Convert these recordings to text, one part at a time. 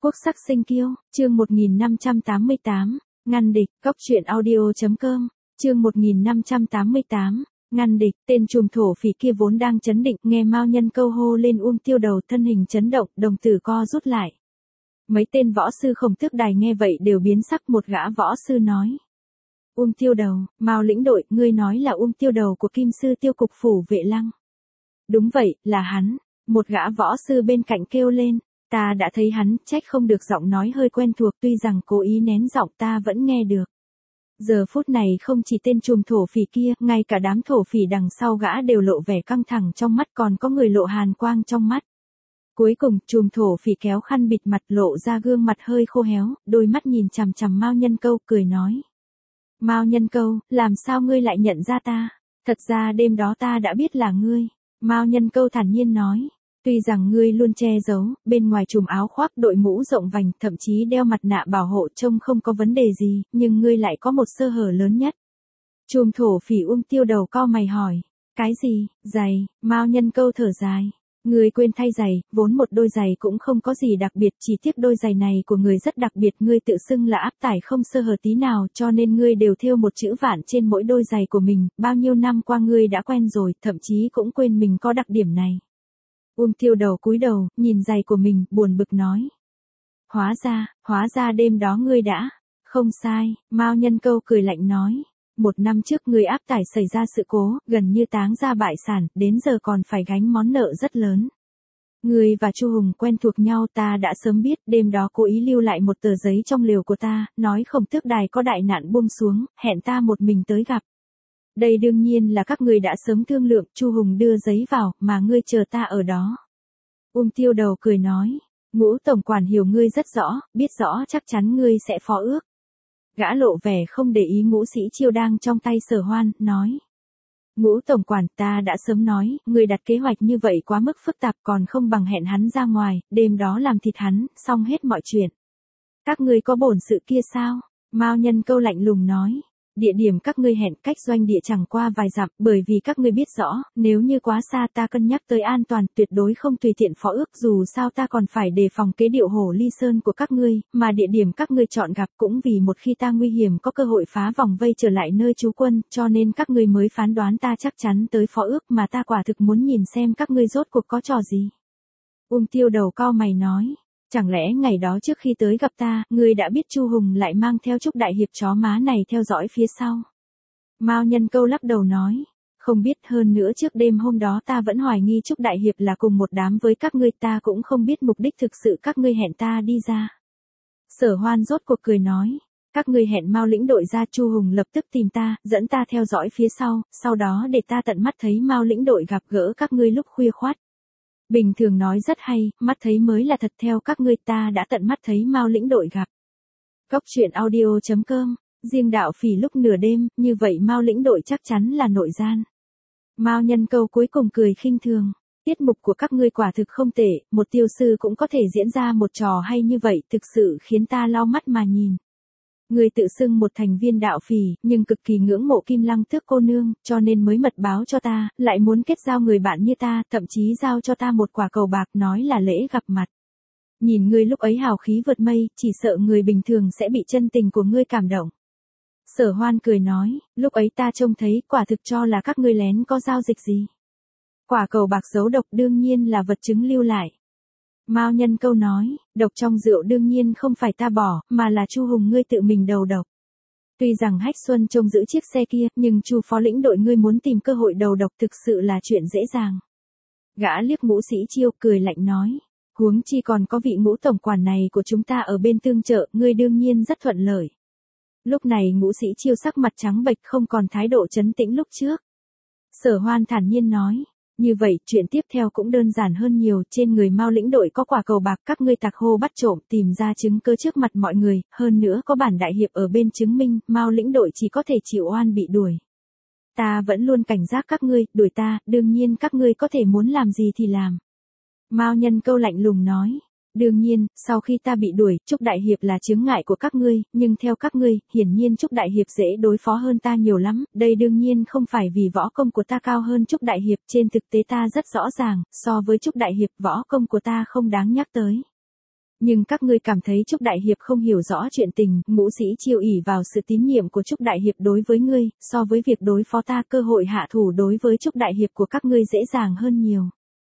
Quốc sắc sinh kiêu, chương 1588, ngăn địch, góc truyện audio.com, chương 1588, ngăn địch, tên trùm thổ phỉ kia vốn đang chấn định, nghe Mao Nhân Câu hô lên Tiêu Đầu thân hình chấn động, đồng tử co rút lại. Mấy tên võ sư Khổng Tước Đài nghe vậy đều biến sắc, một gã võ sư nói. Tiêu Đầu, Mao lĩnh đội, ngươi nói là Tiêu Đầu của Kim Sư Tiêu cục phủ Vệ Lăng. Đúng vậy, là hắn, một gã võ sư bên cạnh kêu lên. Ta đã thấy hắn, trách không được, giọng nói hơi quen thuộc, tuy rằng cố ý nén giọng ta vẫn nghe được. Giờ phút này không chỉ tên trùm thổ phỉ kia, ngay cả đám thổ phỉ đằng sau gã đều lộ vẻ căng thẳng trong mắt, còn có người lộ hàn quang trong mắt. Cuối cùng, trùm thổ phỉ kéo khăn bịt mặt, lộ ra gương mặt hơi khô héo, đôi mắt nhìn chằm chằm Mao Nhân Câu, cười nói. Mao Nhân Câu, làm sao ngươi lại nhận ra ta? Thật ra đêm đó ta đã biết là ngươi. Mao Nhân Câu thản nhiên nói. Tuy rằng ngươi luôn che giấu, bên ngoài trùm áo khoác, đội mũ rộng vành, thậm chí đeo mặt nạ bảo hộ trông không có vấn đề gì, nhưng ngươi lại có một sơ hở lớn nhất. Trùm thổ phỉ Tiêu Đầu cau mày hỏi. Cái gì? Giày? Mao Nhân Câu thở dài. Ngươi quên thay giày, vốn một đôi giày cũng không có gì đặc biệt, chỉ tiếc đôi giày này của ngươi rất đặc biệt, ngươi tự xưng là áp tải không sơ hở tí nào, cho nên ngươi đều thêu một chữ vạn trên mỗi đôi giày của mình, bao nhiêu năm qua ngươi đã quen rồi, thậm chí cũng quên mình có đặc điểm này. Tiêu Đầu cúi đầu, nhìn giày của mình, buồn bực nói. Hóa ra đêm đó ngươi đã. Không sai, Mao Nhân Câu cười lạnh nói. 1 năm trước ngươi áp tải xảy ra sự cố, gần như táng ra bại sản, đến giờ còn phải gánh món nợ rất lớn. Ngươi và Chu Hùng quen thuộc nhau, ta đã sớm biết, đêm đó cố ý lưu lại một tờ giấy trong lều của ta, nói Khổng Tước Đài có đại nạn buông xuống, hẹn ta một mình tới gặp. Đây đương nhiên là các ngươi đã sớm thương lượng, Chu Hùng đưa giấy vào, mà ngươi chờ ta ở đó. Tiêu Đầu cười nói, Ngũ tổng quản hiểu ngươi rất rõ, biết rõ chắc chắn ngươi sẽ phó ước. Gã lộ vẻ không để ý Ngũ Sĩ Chiêu đang trong tay Sở Hoan, nói. Ngũ tổng quản, ta đã sớm nói, ngươi đặt kế hoạch như vậy quá mức phức tạp, còn không bằng hẹn hắn ra ngoài, đêm đó làm thịt hắn, xong hết mọi chuyện. Các ngươi có bổn sự kia sao? Mao Nhân Câu lạnh lùng nói. Địa điểm các ngươi hẹn cách doanh địa chẳng qua vài dặm, bởi vì các ngươi biết rõ, nếu như quá xa ta cân nhắc tới an toàn, tuyệt đối không tùy tiện phó ước, dù sao ta còn phải đề phòng kế điệu Hổ Ly Sơn của các ngươi, mà địa điểm các ngươi chọn gặp cũng vì một khi ta nguy hiểm có cơ hội phá vòng vây trở lại nơi trú quân, cho nên các ngươi mới phán đoán ta chắc chắn tới phó ước, mà ta quả thực muốn nhìn xem các ngươi rốt cuộc có trò gì. Tiêu Đầu cau mày nói. Chẳng lẽ ngày đó trước khi tới gặp ta, ngươi đã biết Chu Hùng lại mang theo Trúc Đại Hiệp chó má này theo dõi phía sau? Mao Nhân Câu lắc đầu nói. Không biết, hơn nữa trước đêm hôm đó ta vẫn hoài nghi Trúc Đại Hiệp là cùng một đám với các ngươi, ta cũng không biết mục đích thực sự các ngươi hẹn ta đi ra. Sở Hoan rốt cuộc cười nói. Các ngươi hẹn Mao lĩnh đội ra, Chu Hùng lập tức tìm ta, dẫn ta theo dõi phía sau đó để ta tận mắt thấy Mao lĩnh đội gặp gỡ các ngươi lúc khuya khoắt. Bình thường nói rất hay, mắt thấy mới là thật, theo các ngươi ta đã tận mắt thấy Mao lĩnh đội gặp. Góc truyện audio.com, riêng đạo phỉ lúc nửa đêm, như vậy Mao lĩnh đội chắc chắn là nội gian. Mao Nhân Câu cuối cùng cười khinh thường. Tiết mục của các ngươi quả thực không tệ, một tiêu sư cũng có thể diễn ra một trò hay như vậy, thực sự khiến ta lau mắt mà nhìn. Ngươi tự xưng một thành viên đạo phỉ, nhưng cực kỳ ngưỡng mộ Kim Lăng Tước cô nương, cho nên mới mật báo cho ta, lại muốn kết giao người bạn như ta, thậm chí giao cho ta một quả cầu bạc, nói là lễ gặp mặt. Nhìn ngươi lúc ấy hào khí vượt mây, chỉ sợ người bình thường sẽ bị chân tình của ngươi cảm động. Sở Hoan cười nói, lúc ấy ta trông thấy, quả thực cho là các ngươi lén có giao dịch gì. Quả cầu bạc giấu độc đương nhiên là vật chứng lưu lại. Mao Nhân Câu nói, độc trong rượu đương nhiên không phải ta bỏ, mà là Chu Hùng ngươi tự mình đầu độc. Tuy rằng Hách Xuân trông giữ chiếc xe kia, nhưng Chu phó lĩnh đội ngươi muốn tìm cơ hội đầu độc thực sự là chuyện dễ dàng. Gã liếc Ngũ Sĩ Chiêu cười lạnh nói, huống chi còn có vị Ngũ tổng quản này của chúng ta ở bên tương trợ, ngươi đương nhiên rất thuận lợi. Lúc này Ngũ Sĩ Chiêu sắc mặt trắng bệch, không còn thái độ trấn tĩnh lúc trước. Sở Hoan thản nhiên nói. Như vậy, chuyện tiếp theo cũng đơn giản hơn nhiều, trên người Mao lĩnh đội có quả cầu bạc, các ngươi tặc hô bắt trộm, tìm ra chứng cứ trước mặt mọi người, hơn nữa có bản đại hiệp ở bên chứng minh, Mao lĩnh đội chỉ có thể chịu oan bị đuổi. Ta vẫn luôn cảnh giác các ngươi, đuổi ta, đương nhiên các ngươi có thể muốn làm gì thì làm. Mao Nhân Câu lạnh lùng nói. Đương nhiên, sau khi ta bị đuổi, Trúc Đại Hiệp là chướng ngại của các ngươi, nhưng theo các ngươi, hiển nhiên Trúc Đại Hiệp dễ đối phó hơn ta nhiều lắm, đây đương nhiên không phải vì võ công của ta cao hơn Trúc Đại Hiệp, trên thực tế ta rất rõ ràng, so với Trúc Đại Hiệp võ công của ta không đáng nhắc tới. Nhưng các ngươi cảm thấy Trúc Đại Hiệp không hiểu rõ chuyện tình, Ngũ Sĩ Chiêu ỷ vào sự tín nhiệm của Trúc Đại Hiệp đối với ngươi, so với việc đối phó ta cơ hội hạ thủ đối với Trúc Đại Hiệp của các ngươi dễ dàng hơn nhiều.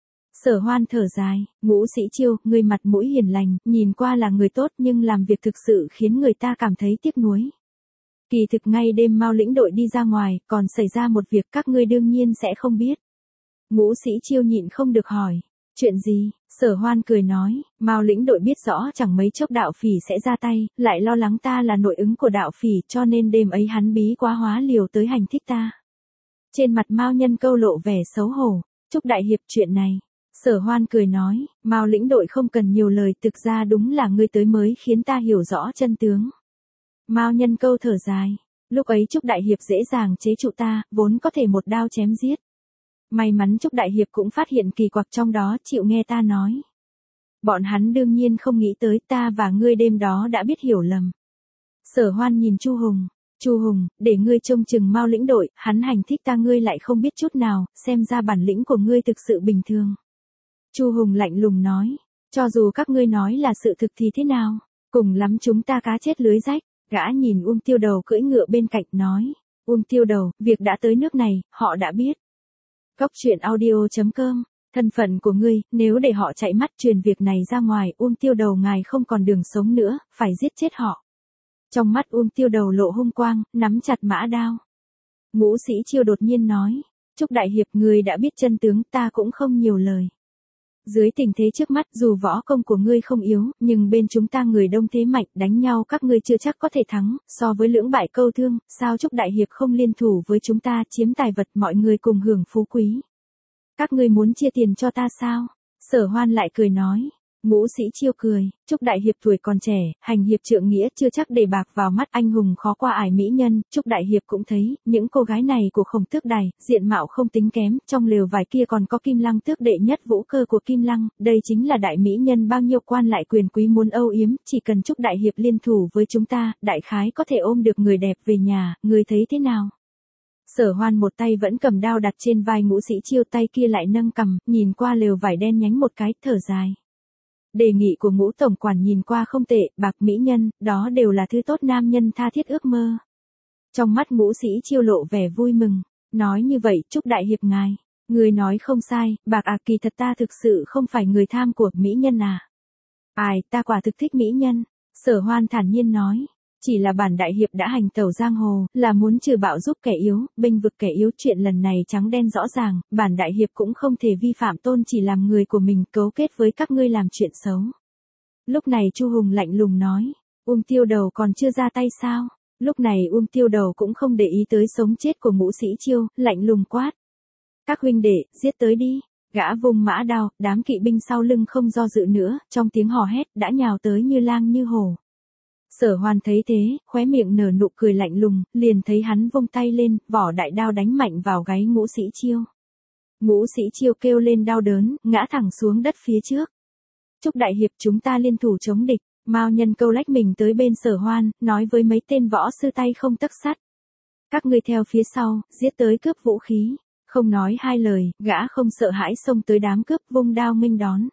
Sở Hoan thở dài, Ngũ Sĩ Chiêu, ngươi mặt mũi hiền lành, nhìn qua là người tốt nhưng làm việc thực sự khiến người ta cảm thấy tiếc nuối. Kỳ thực ngay đêm Mao lĩnh đội đi ra ngoài, còn xảy ra một việc các ngươi đương nhiên sẽ không biết. Ngũ Sĩ Chiêu nhịn không được hỏi, chuyện gì? Sở Hoan cười nói, Mao lĩnh đội biết rõ chẳng mấy chốc đạo phỉ sẽ ra tay, lại lo lắng ta là nội ứng của đạo phỉ cho nên đêm ấy hắn bí quá hóa liều tới hành thích ta. Trên mặt Mao Nhân Câu lộ vẻ xấu hổ, Trúc Đại Hiệp chuyện này. Sở Hoan cười nói, Mao lĩnh đội không cần nhiều lời, thực ra đúng là ngươi tới mới khiến ta hiểu rõ chân tướng. Mao Nhân Câu thở dài, lúc ấy Trúc Đại Hiệp dễ dàng chế trụ ta, vốn có thể một đao chém giết. May mắn Trúc Đại Hiệp cũng phát hiện kỳ quặc trong đó, chịu nghe ta nói. Bọn hắn đương nhiên không nghĩ tới ta và ngươi đêm đó đã biết hiểu lầm. Sở Hoan nhìn Chu Hùng, để ngươi trông chừng Mao lĩnh đội, hắn hành thích ta ngươi lại không biết chút nào, xem ra bản lĩnh của ngươi thực sự bình thường. Chu Hùng lạnh lùng nói, cho dù các ngươi nói là sự thực thì thế nào, cùng lắm chúng ta cá chết lưới rách. Gã nhìn Tiêu Đầu cưỡi ngựa bên cạnh nói, Tiêu Đầu, việc đã tới nước này, họ đã biết. Cốc truyện audio.com, thân phận của ngươi, nếu để họ chạy mắt truyền việc này ra ngoài, Tiêu Đầu ngài không còn đường sống nữa, phải giết chết họ. Trong mắt Tiêu Đầu lộ hung quang, nắm chặt mã đao. Ngũ Sĩ Chiêu đột nhiên nói, Trúc Đại Hiệp ngươi đã biết chân tướng, ta cũng không nhiều lời. Dưới tình thế trước mắt dù võ công của ngươi không yếu, nhưng bên chúng ta người đông thế mạnh, đánh nhau các ngươi chưa chắc có thể thắng, so với lưỡng bại câu thương, sao Trúc Đại Hiệp không liên thủ với chúng ta chiếm tài vật mọi người cùng hưởng phú quý. Các ngươi muốn chia tiền cho ta sao? Sở Hoan lại cười nói. Ngũ Sĩ Chiêu cười, Trúc Đại Hiệp tuổi còn trẻ, hành hiệp trượng nghĩa chưa chắc để bạc vào mắt anh hùng khó qua ải mỹ nhân, Trúc Đại Hiệp cũng thấy, những cô gái này của Khổng Tước Đài, diện mạo không tính kém, trong lều vải kia còn có Kim Lăng tước đệ nhất vũ cơ của Kim Lăng, đây chính là đại mỹ nhân bao nhiêu quan lại quyền quý muốn âu yếm, chỉ cần Trúc Đại Hiệp liên thủ với chúng ta, đại khái có thể ôm được người đẹp về nhà, người thấy thế nào? Sở Hoan một tay vẫn cầm đao đặt trên vai Ngũ Sĩ Chiêu, tay kia lại nâng cằm, nhìn qua lều vải đen nhánh một cái, thở dài. Đề nghị của Ngũ tổng quản nhìn qua không tệ, bạc mỹ nhân, đó đều là thứ tốt nam nhân tha thiết ước mơ. Trong mắt Ngũ Sĩ Chiêu lộ vẻ vui mừng, nói như vậy, Trúc Đại Hiệp ngài, người nói không sai, bạc kỳ thật ta thực sự không phải người tham của mỹ nhân à. Ai, ta quả thực thích mỹ nhân, Sở Hoan thản nhiên nói. Chỉ là bản đại hiệp đã hành tẩu giang hồ, là muốn trừ bạo giúp kẻ yếu, bênh vực kẻ yếu, chuyện lần này trắng đen rõ ràng, bản đại hiệp cũng không thể vi phạm tôn chỉ làm người của mình, cấu kết với các ngươi làm chuyện xấu. Lúc này Chu Hùng lạnh lùng nói, Tiêu Đầu còn chưa ra tay sao? Lúc này Tiêu Đầu cũng không để ý tới sống chết của Ngũ Sĩ Chiêu, lạnh lùng quát. Các huynh đệ, giết tới đi. Gã vùng mã đao, đám kỵ binh sau lưng không do dự nữa, trong tiếng hò hét đã nhào tới như lang như hổ. Sở Hoan thấy thế, khóe miệng nở nụ cười lạnh lùng, liền thấy hắn vung tay lên, vỏ đại đao đánh mạnh vào gáy Ngũ Sĩ Chiêu. Ngũ Sĩ Chiêu kêu lên đau đớn, ngã thẳng xuống đất phía trước. Trúc Đại Hiệp chúng ta liên thủ chống địch, Mao Nhân Câu lách mình tới bên Sở Hoan, nói với mấy tên võ sư tay không tấc sắt. Các ngươi theo phía sau, giết tới cướp vũ khí. Không nói hai lời, gã không sợ hãi xông tới đám cướp vung đao nghênh đón.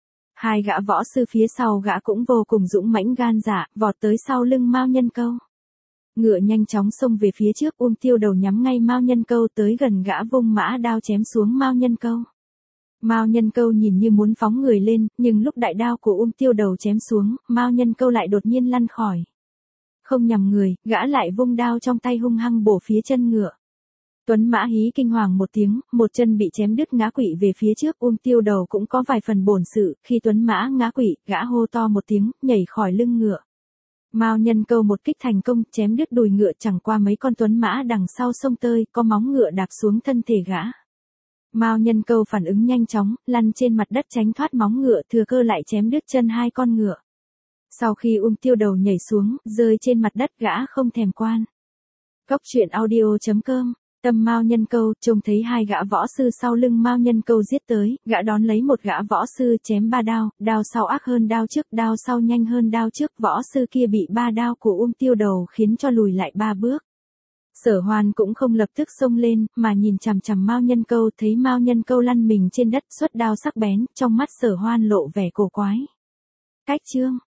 Hai gã võ sư phía sau gã cũng vô cùng dũng mãnh gan dạ, vọt tới sau lưng Mao Nhân Câu. Ngựa nhanh chóng xông về phía trước, Tiêu Đầu nhắm ngay Mao Nhân Câu, tới gần gã vung mã đao chém xuống Mao Nhân Câu. Mao Nhân Câu nhìn như muốn phóng người lên, nhưng lúc đại đao của Tiêu Đầu chém xuống, Mao Nhân Câu lại đột nhiên lăn khỏi. Không nhằm người, gã lại vung đao trong tay hung hăng bổ phía chân ngựa. Tuấn Mã hí kinh hoàng một tiếng, một chân bị chém đứt ngã quỵ về phía trước, Tiêu Đầu cũng có vài phần bổn sự, khi Tuấn Mã ngã quỵ, gã hô to một tiếng, nhảy khỏi lưng ngựa. Mao Nhân Câu một kích thành công, chém đứt đùi ngựa, chẳng qua mấy con Tuấn Mã đằng sau sông tơi, có móng ngựa đạp xuống thân thể gã. Mao Nhân Câu phản ứng nhanh chóng, lăn trên mặt đất tránh thoát móng ngựa, thừa cơ lại chém đứt chân hai con ngựa. Sau khi Tiêu Đầu nhảy xuống, rơi trên mặt đất, gã không thèm quan. Cốc truyện audio.com. Tâm Mao Nhân Câu, trông thấy hai gã võ sư sau lưng Mao Nhân Câu giết tới, gã đón lấy một gã võ sư chém ba đao, đao sau ác hơn đao trước, đao sau nhanh hơn đao trước, võ sư kia bị ba đao của Tiêu Đầu khiến cho lùi lại ba bước. Sở Hoan cũng không lập tức xông lên, mà nhìn chằm chằm Mao Nhân Câu, thấy Mao Nhân Câu lăn mình trên đất, xuất đao sắc bén, trong mắt Sở Hoan lộ vẻ cổ quái. Khách chương.